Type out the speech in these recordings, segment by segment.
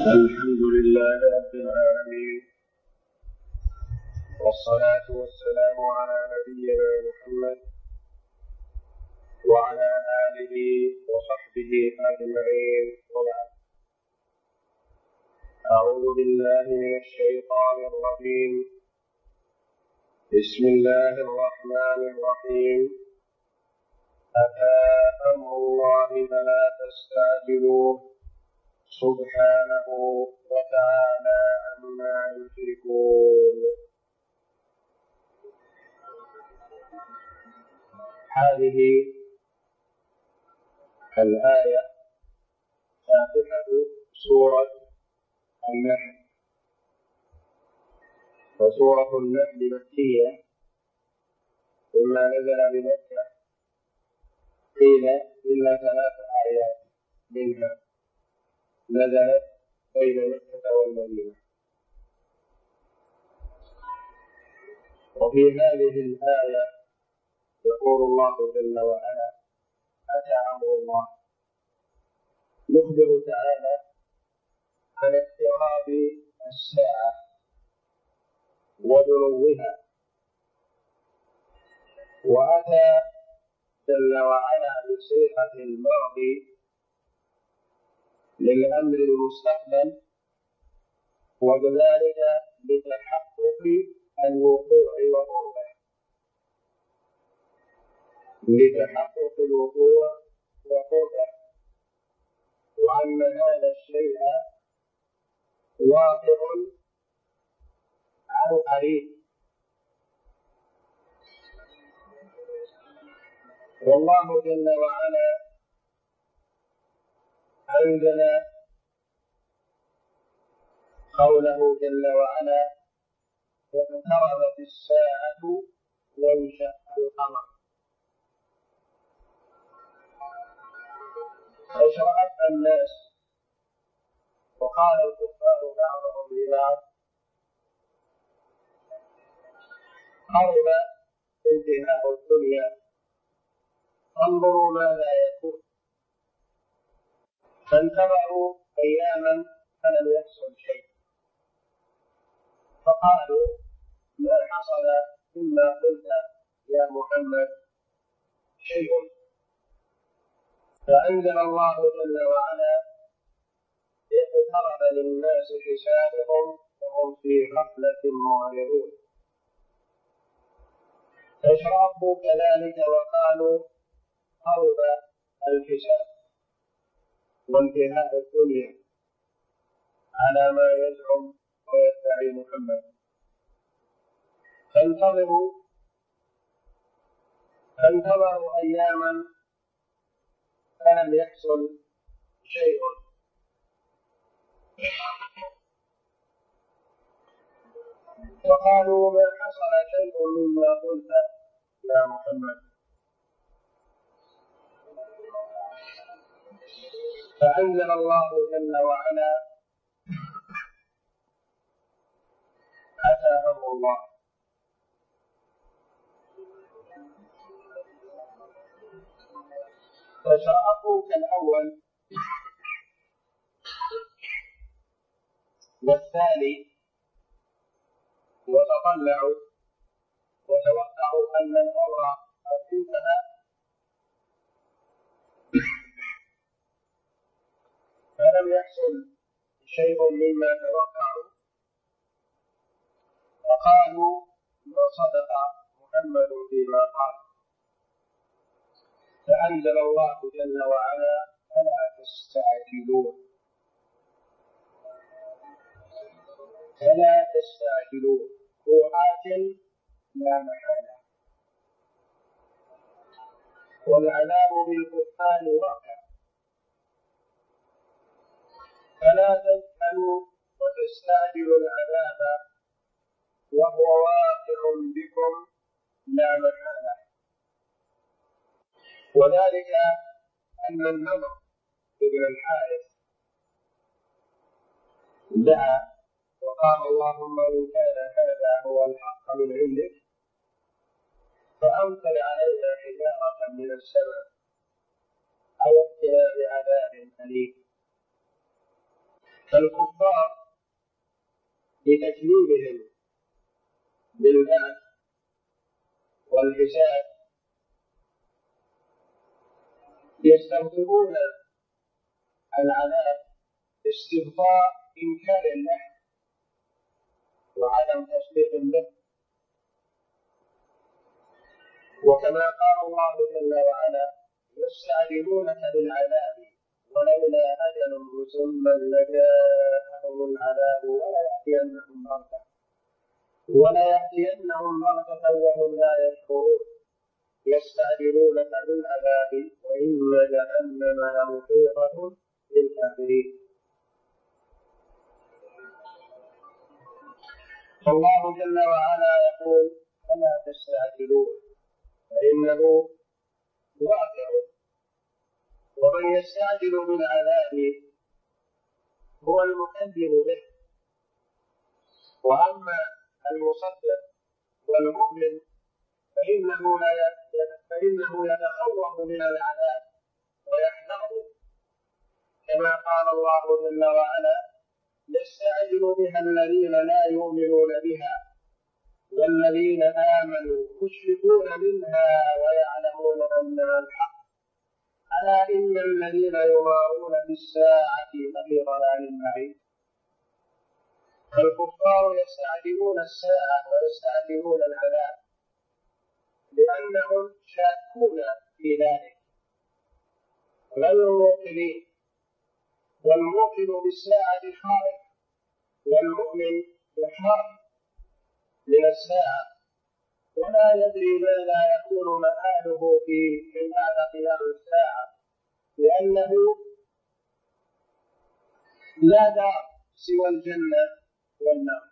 الحمد لله رب العالمين، والصلاة والسلام على نبينا محمد وعلى آله وصحبه أجمعين، وبعد. أعوذ بالله من الشيطان الرجيم. بسم الله الرحمن الرحيم. أتى أمر الله فلا تستعجلوه سبحانه وتعالى عما يشركون. هذه الآية فاتحة سورة النحل، وسورة النحل مكية، وما نزل بمكة قيل إلا 3 آيات منها نزلت بين مكة والمدينة. وفي هذه الآية يقول الله جل وعلا: أتى أمر الله، يخبر تعالى عن اقتراب الساعة ودنوها، وأتى جل وعلا بصيغة الماضي للأمر المستقبل، وبذلك لتحقق الوقوع وقربه، لتحقق الوقوع وقربه، وأن هذا الشيء واقع عن قريب. والله جل وعلا أنزل قوله جل وعلا: اقتربت الساعة وانشق القمر. أشرأت الناس، وقال الكفار بعضهم لبعض: قرب انتهاء الدنيا، انظروا ماذا يكون. فانتظروا أياما فلم يحصل شيء، فقالوا: ما حصل مما قلت يا محمد شيء. فأنزل الله جل وعلا: اقترب للناس حسابهم وهم في غفلة معرضون. فاشربوا كذلك وقالوا: قرب الحساب وانتهاء الدنيا على ما يزعم ويدعي محمد. فانتظروا أياما فلم يحصل شيء. فقالوا: ما حصل شيء مما قلت يا محمد. فأنزل الله جل وعلا: أتى أمر الله. فشرعوا كالأول والثاني، وتطلعوا وتوقعوا أن الأمر قد انتهى، فلم يحصل شيء مما توقعوا، فقالوا: ما صدق محمد فيما قال. فأنزل الله جل وعلا: فلا تستعجلون، فلا تستعجلون، هو آت لا محالة، والعذاب بالكفار واقع، فلا تجهلوا وتستعجلوا العذاب وهو واقع بكم لا محالة. وذلك أن النضر بن الحارث دعا وقال: اللهم إن كان هذا هو الحق من عندك فأمطر علينا حجارة من السماء أو ائتنا بعذاب أليم. فالكفار لتكذيبهم بالبعث والحساب يستبطئون العذاب باستبطاء إنكار له وعدم تصديق به. وكما قال الله جل وعلا: يستعجلونك بالعذاب ولولا أجل مسمى لجاءهم العذاب وليأتينهم بغتة وهم لا يشعرون. يستعجلونك بالعذاب وإن جهنم لمحيطة بالكافرين. فالله جل وعلا يقول: فلا تستعجلون فإنه واقع. ومن يستعجل بالعذاب هو المكذب به. وأما المصدق والمؤمن فإنه يتخوف من العذاب ويحذره، كما قال الله جل وعلا: يستعجل بها الذين لا يؤمنون بها والذين آمنوا مشفقون منها ويعلمون أنها الحق ألا إن الذين يمارون بالساعة لفي ضلال بعيد. فالكفار يستعجلون الساعة ويستعجلون العذاب لأنهم شاكون في ذلك غير موقنين. والموقن بالساعة خائف، والمؤمن يخاف من الساعة ولا يدري ماذا يكون مآله من بعد قيام الساعة، لأنه لا دار سوى الجنة والنار.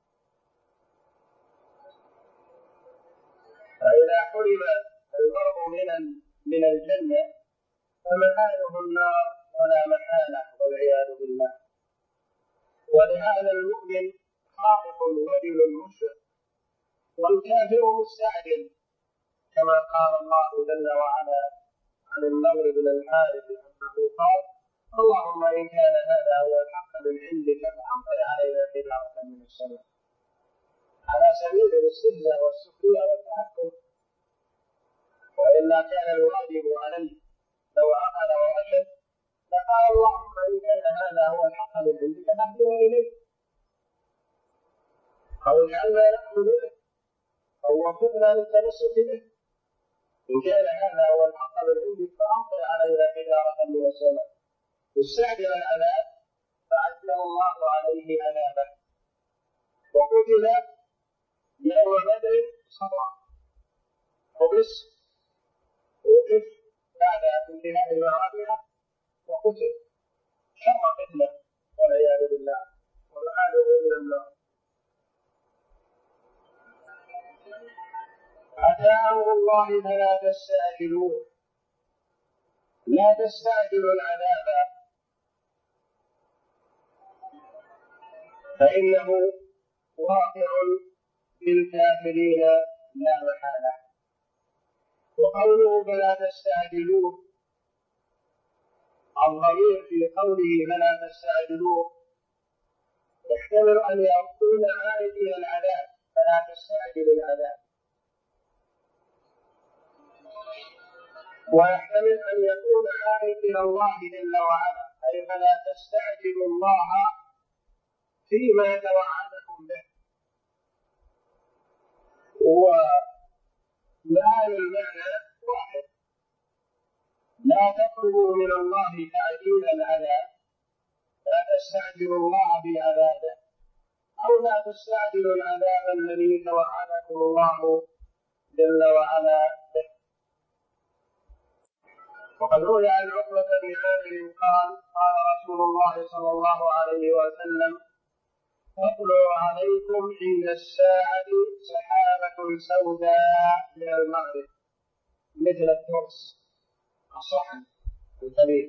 فإذا حرم المرء من الجنة فمآله النار ولا محالة والعياذ بالله. ولهذا المؤمن خائف وجل مشرق، والكافر مستعجل، كما قال الله جل وعلا عن النضر بن الحارث أنه قال: اللهم إن كان هذا هو الحق من عندك فأمطر علينا حجارة من السماء، على سبيل الاستهزاء والسخرية والتهكم. وإلا كان الواجب عليه لو عقل ورشد فقال: اللهم إن كان هذا هو الحق من عندك فاهدنا إليه، أو اجعلنا نأخذ به، أو وفقنا للتمسك به. إن كان هذا هو الحق من عندك فأمطر علينا حجارة من السماء. استعجل العذاب فعجل الله عليه عذابه، وقتل يوم بدر صبرا، وبس وقف بعد انتهاء المعركة وقتل شر قتله والعياذ بالله، ومآله من النار. أتى أمر الله فلا تستعجلوه. لا تستعجلوا العذاب فإنه واقع بالكافرين لا محالة. وقوله فلا تستعجلوه، الضمير في قوله فلا تستعجلوه يحتمل أن يكون عائد إلى العذاب، فلا تستعجلوا العذاب، ويحتمل أن يكون عائد إلى الله جل وعلا، أي فلا تستعجلوا الله فيما توعدكم به. ومعنى المعنى واحد: لا تطلبوا من الله تعجيل العذاب، لا تستعجلوا الله بعذابه، أو لا تستعجلوا العذاب الذي توعدكم الله جل وعلا به. وقد روي عن عقبة بن عامر قال: قال رسول الله صلى الله عليه وسلم: تطلع عليكم عند الساعة سحابة سوداء من المغرب مثل الترس الصحن الكبير،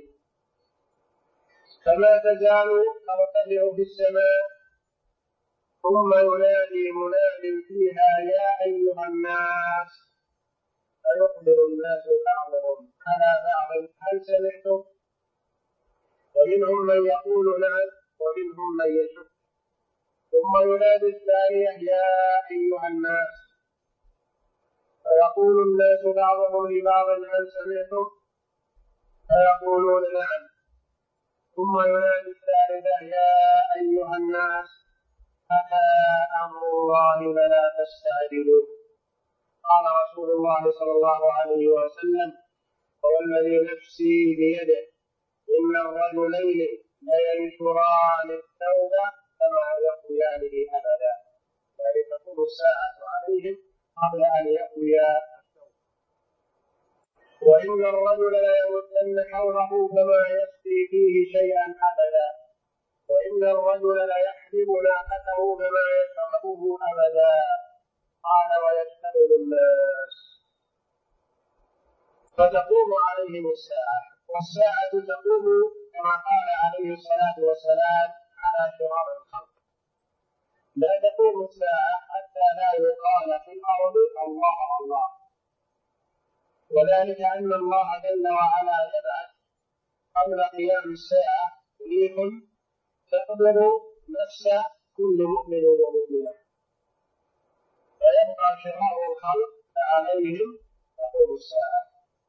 فما تزال ترتفع في السماء، ثم ينادي مناد فيها: يا أيها الناس، فيخبر الناس بعضهم على بعض: هل سمعتم؟ ومنهم من يقول: نعم، ومنهم من يشك. ثم ينادي الثانية يا أيها الناس، فيقول الناس بعضهم لبعض هل سمعتم؟ فيقولون نعم. ثم ينادي الثالثة يا أيها الناس أتى أمر الله فلا تستعجلوه. قال رسول الله صلى الله عليه وسلم والذي نفسي بيده إن الرجلين لينشران التوبة كما يقويانه أبدا، يعني تقوم الساعة عليهم قبل أن يقويا التوبة. وإن الرجل ليمدن حوله كما يسقي فيه شيئا أبدا، وإن الرجل ليحلب ناقته كما يشربه أبدا. قال ويشتغل الناس فتقوم عليهم الساعة، والساعة تقوم كما قال عليه الصلاة والسلام على شرار الخلق. لا تقوم الساعة حتى لا يقال في الأرض الله الله، وذلك أن الله جل وعلا يبعث قبل قيام الساعة ريح تقبض نفس كل مؤمن ومؤمنة، فيبقى شرار الخلق فعليهم تقوم الساعة.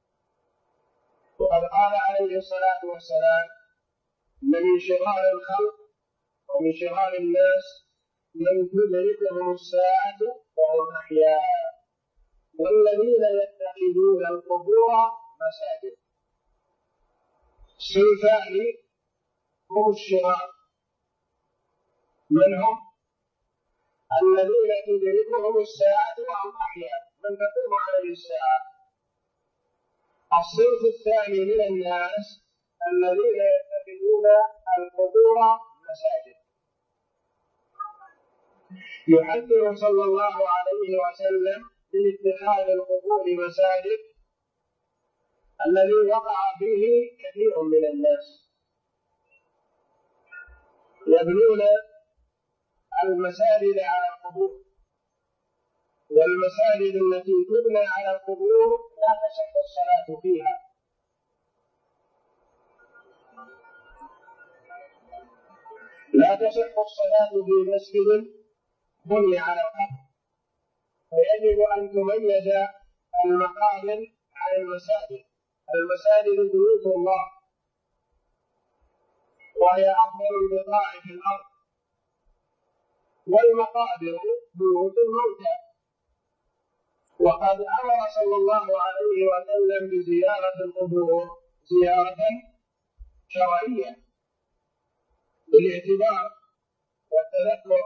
وقد قال عليه الصلاة والسلام إن من شرار الخلق ومن شرار الناس من تدركهم الساعة وهم أحياء والذين يتخذون القبور مساجد. صنفان هم الشرار، من هم؟ الذين تدركهم الساعة وهم أحياء، من تقوم عليه الساعة. الصنف الثاني من الناس الذين يتخذون القبور مساجد. يحذر صلى الله عليه وسلم من اتخاذ القبور مساجد الذي وقع فيه كثير من الناس، يبنون المساجد على القبور، والمساجد التي تبنى على القبور لا تصح الصلاة فيها، لا تصح الصلاة في مسجد بني على القبر، فيجب أن تميز المقابر عن المساجد. المساجد بيوت الله وهي أفضل البقاع في الأرض، والمقابر بيوت الموتى. وقد أمر صلى الله عليه وسلم بزيارة القبور زيارة شرعية بالاعتبار والتذكر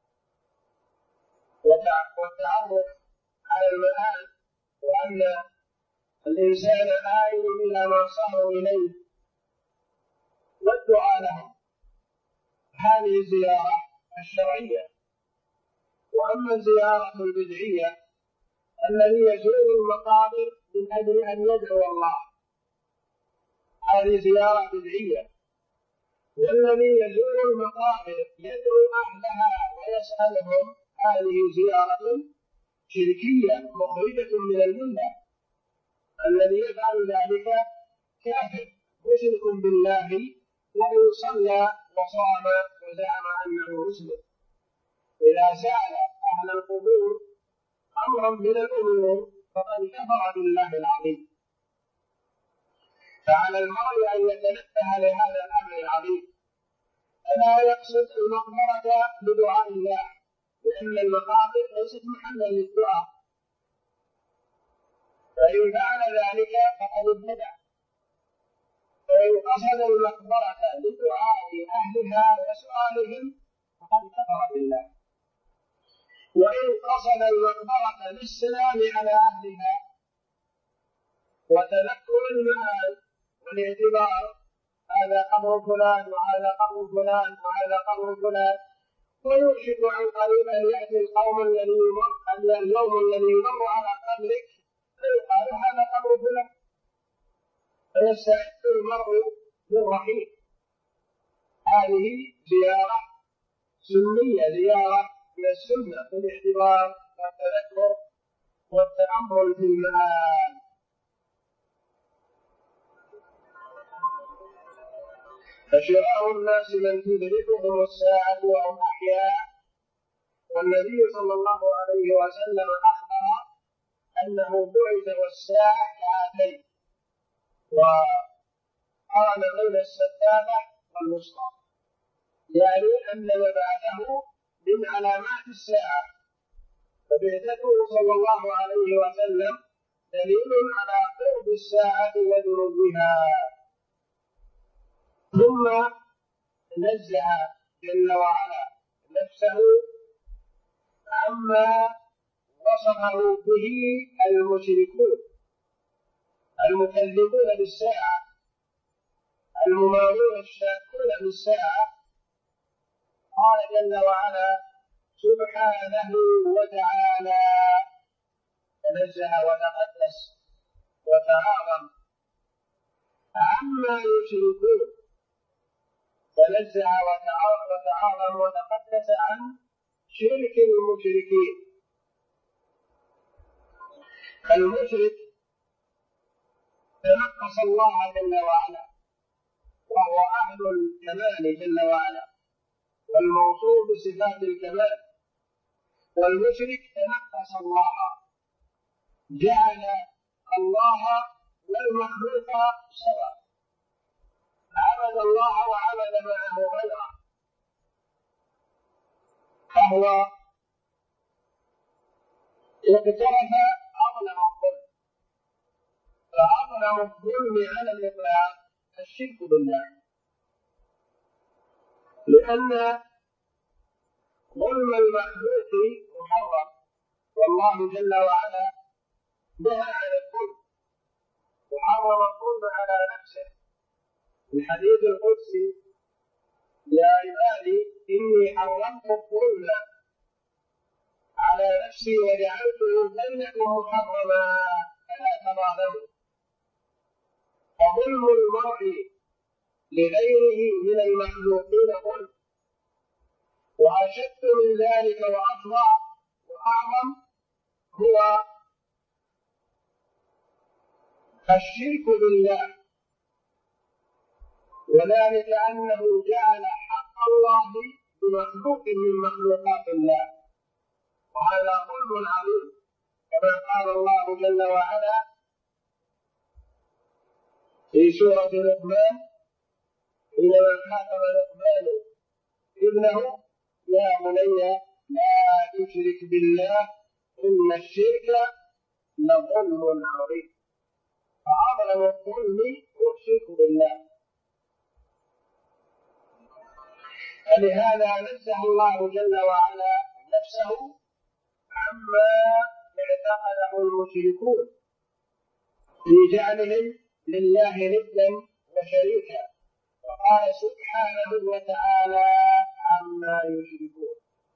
والتعرف على المآل، وأن الإنسان آيل إلى ما صاروا إليه والدعاء لهم. هذه الزيارة الشرعية. وأما الزيارة البدعية الذي يزور المقابر من أجل أن يدعو الله، هذه زيارة بدعية. والذي يزور المقابر يدعو أهلها ويسألهم، هذه زيارة شركية مخرجة من الملة. الذي يفعل ذلك كافر مشرك بالله، وإن صلى وصام وزعم أنه مسلم. إذا سأل أهل القبور أمرا من الأمور فقد كفر بالله العظيم. فعلى المرء أن يتنبه لهذا الأمر العظيم، فلا يقصد المقبرة بدعاء الله، لأن المقابر ليست محلا للدعاء، فإن فعل ذلك فقد ابتدع. فإن قصد المقبرة لدعاء أهلها وسؤالهم فقد كفر بالله، وإن قصد المقبرة للسلام على أهلها وتذكر المآل والاعتبار، هذا قبر فلان وهذا قبر فلان وهذا قبر فلان، ويوشك عن قريب أن يأتي اليوم الذي يمر على قبرك فيقال هذا قبر فلان، فيستعد المرء للرحيل. هذه زيارة سنية، زيارة من السنة في الاعتبار والتذكر والتأمل في المآل. فشرار الناس من تدركهم الساعة وهم أحياء، والنبي صلى الله عليه وسلم أخبر أنه بعث والساعة كهاتين، وقارن بين السبابة والوسطى، يعني أن مبعثه من علامات الساعة، فبعثته صلى الله عليه وسلم دليل على قرب الساعة ودنوها. ثم نزه جل وعلا نفسه عما وصفه به المشركون المكذبون بالساعة الممارون الشاكون بالساعة. قال جل وعلا سبحانه وتعالى، تنزه وتقدس وتعاظم عما يشركون، تنزه وتعاظم وتقدس عن شرك المشركين. المشرك تنقص الله جل وعلا، وهو أهل الكمال جل وعلا والموصوف بصفات الكمال، والمشرك تنقص الله، جعل الله والمخلوق سواء، عبد الله وعبد معه غيره، فهو اقترف أظلم الظلم. فأظلم الظلم على الإطلاق الشرك بالله، لأن ظلم المخلوق محرم، والله جل وعلا نهى عن الظلم وحرم الظلم على نفسه. الحديث القدسي يا عبادي إني حرمت الظلم على نفسي وجعلته بينكم محرما فلا تظالموا. وظلم المرء لغيره من المخلوقين ظلم، وأشد من ذلك وأفظع وأعظم هو الشرك بالله، وذلك أنه جعل حق الله بمخلوق من مخلوقات الله، وهذا ظلم عظيم، كما قال الله جل وعلا في سورة لقمان حينما خاطب لقمان ابنه يا بني لا تشرك بالله إن الشرك لظلم عظيم. فأظلم الظلم هو الشرك بالله. فلهذا نزه الله جل وعلا نفسه عما اعتقده المشركون في جعلهم لله ندا وشريكا، وقال سبحانه وتعالى عما يشركون.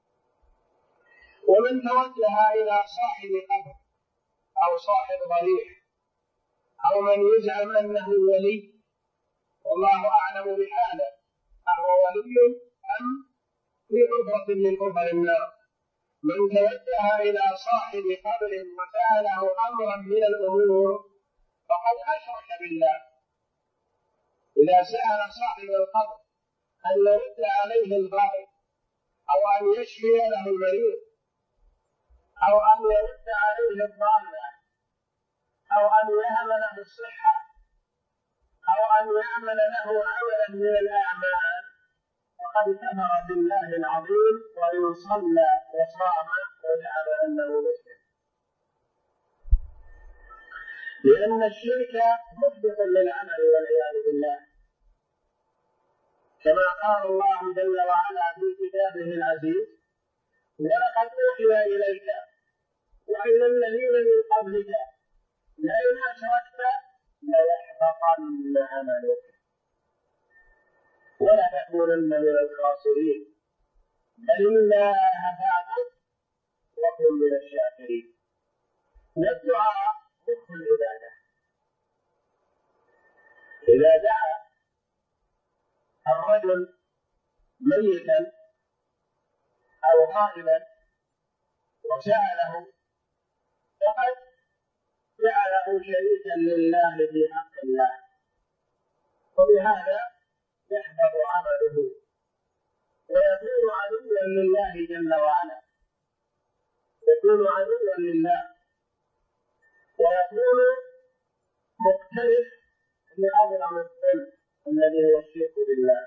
ومن توجه إلى صاحب قبر أو صاحب ضريح أو من يزعم أنه ولي، والله أعلم بحاله، أهو ولي أم في حفرة من حفر النار، من توجه إلى صاحب قبر وسأله أمرا من الأمور فقد أشرك بالله. إذا سأل صاحب القبر أن يرد عليه الغائب، أو أن يشفي له المريض، أو أن يرد عليه الضالة، أو أن يهب له الصحة، أو أن يعمل له عملا من الأعمال، فقد كفر بالله العظيم وإن صلى وصام وجعل أنه مسلم، لأن الشرك محبط للعمل والعياذ بالله، كما قال الله جل وعلا في كتابه العزيز ولقد أوحي إليك وإلى الذين من قبلك لئن أشركت ليحبطن عملك ولا تكونن من الخاسرين بل الله فاعبد وكن من الشاكرين. والدعاء مخ العبادة. إذا دعا الرجل ميتا أو غائبا وسأله فقد جعله شريكا لله في حق الله، وبهذا يحبط عمله ويكون عدوا لله جل وعلا، يكون عدوا لله ويكون مختلف لأعظم الذنب الذي هو الشرك بالله.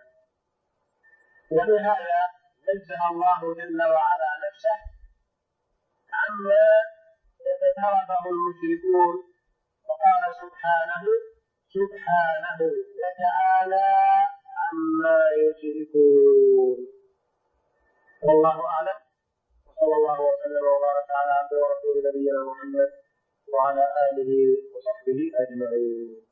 ولهذا نزه الله جل وعلا نفسه عما يتتركه المشركون، وقال سبحانه وتعالى عما يشركون. والله أعلم، وصلى الله وسلم وبارك على عبده ورسوله نبينا محمد وعلى آله وصحبه أجمعين.